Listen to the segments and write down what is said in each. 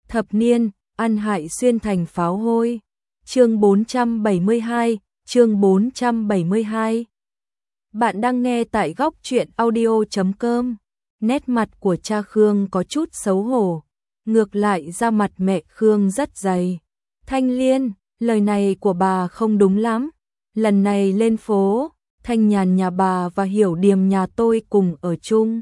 Thập niên, ăn hại xuyên thành pháo hôi. Chương 472, chương 472. Bạn đang nghe tại góc truyện audio.com. Nét mặt của cha Khương có chút xấu hổ, ngược lại da mặt mẹ Khương rất dày. Thanh Liên, lời này của bà không đúng lắm. Lần này lên phố, Thanh Nhàn nhà bà và Hiểu Điềm nhà tôi cùng ở chung.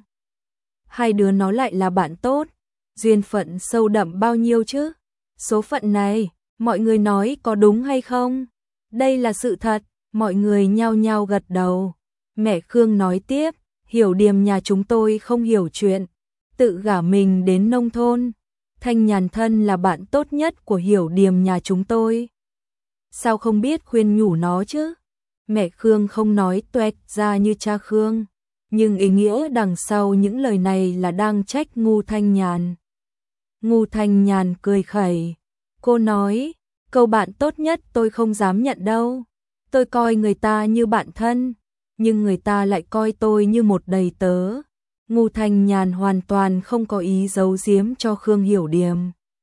Hai đứa nó lại là bạn tốt, duyên phận sâu đậm bao nhiêu chứ? Số phận này, mọi người nói có đúng hay không? Đây là sự thật, mọi người nhao nhao gật đầu. Mẹ Khương nói tiếp, Hiểu Điềm nhà chúng tôi không hiểu chuyện, tự gả mình đến nông thôn. Thanh Nhàn thân là bạn tốt nhất của Hiểu Điềm nhà chúng tôi. Sao không biết khuyên nhủ nó chứ? Mẹ Khương không nói toẹt ra như cha Khương, nhưng ý nghĩa đằng sau những lời này là đang trách ngu Thanh Nhàn. Ngu Thanh Nhàn cười khẩy. Cô nói, câu bạn tốt nhất tôi không dám nhận đâu. Tôi coi người ta như bạn thân, nhưng người ta lại coi tôi như một đầy tớ. Ngu Thanh Nhàn hoàn toàn không có ý giấu giếm cho Khương Hiểu Điềm.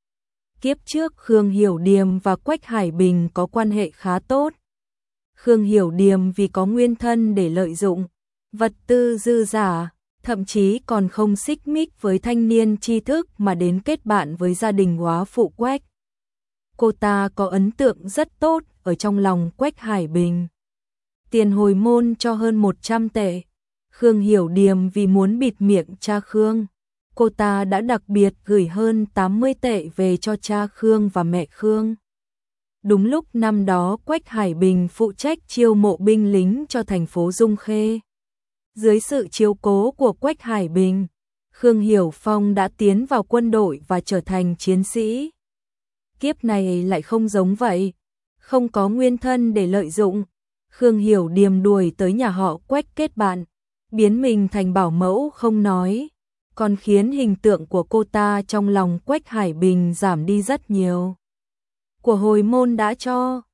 Kiếp trước Khương Hiểu Điềm và Quách Hải Bình có quan hệ khá tốt. Khương Hiểu Điềm vì có nguyên thân để lợi dụng, vật tư dư giả, thậm chí còn không xích mích với thanh niên tri thức mà đến kết bạn với gia đình góa phụ Quách. Cô ta có ấn tượng rất tốt ở trong lòng Quách Hải Bình. Tiền hồi môn cho hơn 100 tệ. Khương Hiểu Điềm vì muốn bịt miệng cha Khương, cô ta đã đặc biệt gửi hơn 80 tệ về cho cha Khương và mẹ Khương. Đúng lúc năm đó Quách Hải Bình phụ trách chiêu mộ binh lính cho thành phố Dung Khê. Dưới sự chiếu cố của Quách Hải Bình, Khương Hiểu Phong đã tiến vào quân đội và trở thành chiến sĩ. Kiếp này lại không giống vậy, không có nguyên thân để lợi dụng. Khương Hiểu Điềm đuổi tới nhà họ Quách kết bạn, biến mình thành bảo mẫu không nói, còn khiến hình tượng của cô ta trong lòng Quách Hải Bình giảm đi rất nhiều. Của hồi môn đã cho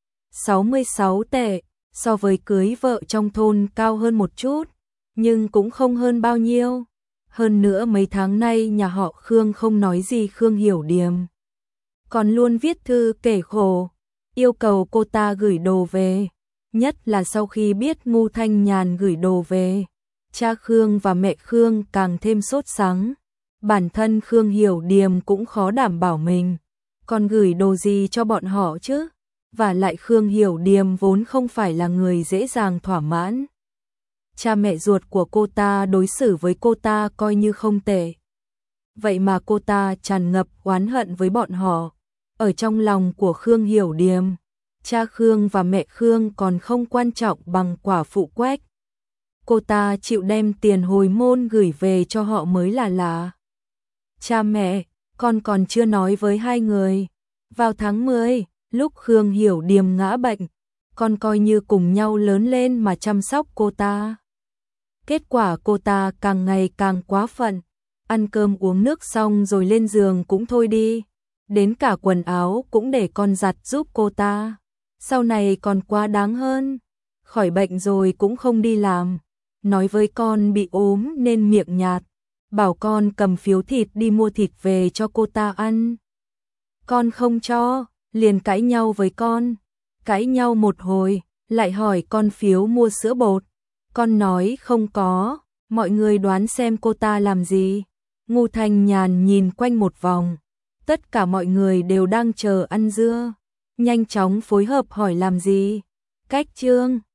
66 tệ, so với cưới vợ trong thôn cao hơn một chút, nhưng cũng không hơn bao nhiêu. Hơn nữa mấy tháng nay nhà họ Khương không nói gì Khương Hiểu Điềm, còn luôn viết thư kể khổ, yêu cầu cô ta gửi đồ về. Nhất là sau khi biết ngu Thanh Nhàn gửi đồ về, cha Khương và mẹ Khương càng thêm sốt sắng. Bản thân Khương Hiểu Điềm cũng khó đảm bảo mình, còn gửi đồ gì cho bọn họ chứ? Và lại Khương Hiểu Điềm vốn không phải là người dễ dàng thỏa mãn. Cha mẹ ruột của cô ta đối xử với cô ta coi như không tệ. Vậy mà cô ta tràn ngập oán hận với bọn họ. Ở trong lòng của Khương Hiểu Điềm, cha Khương và mẹ Khương còn không quan trọng bằng quả phụ Quách. Cô ta chịu đem tiền hồi môn gửi về cho họ mới là lạ. Cha mẹ, con còn chưa nói với hai người. Vào tháng 10, lúc Khương Hiểu Điềm ngã bệnh, con coi như cùng nhau lớn lên mà chăm sóc cô ta. Kết quả cô ta càng ngày càng quá phận, ăn cơm uống nước xong rồi lên giường cũng thôi đi. Đến cả quần áo cũng để con giặt giúp cô ta. Sau này còn quá đáng hơn, khỏi bệnh rồi cũng không đi làm. Nói với con bị ốm nên miệng nhạt, bảo con cầm phiếu thịt đi mua thịt về cho cô ta ăn. Con không cho, liền cãi nhau với con. Cãi nhau một hồi, lại hỏi con phiếu mua sữa bột. Con nói không có, mọi người đoán xem cô ta làm gì. Ngu Thanh Nhàn nhìn quanh một vòng, tất cả mọi người đều đang chờ ăn dưa. Nhanh chóng phối hợp hỏi làm gì. Cách Trương,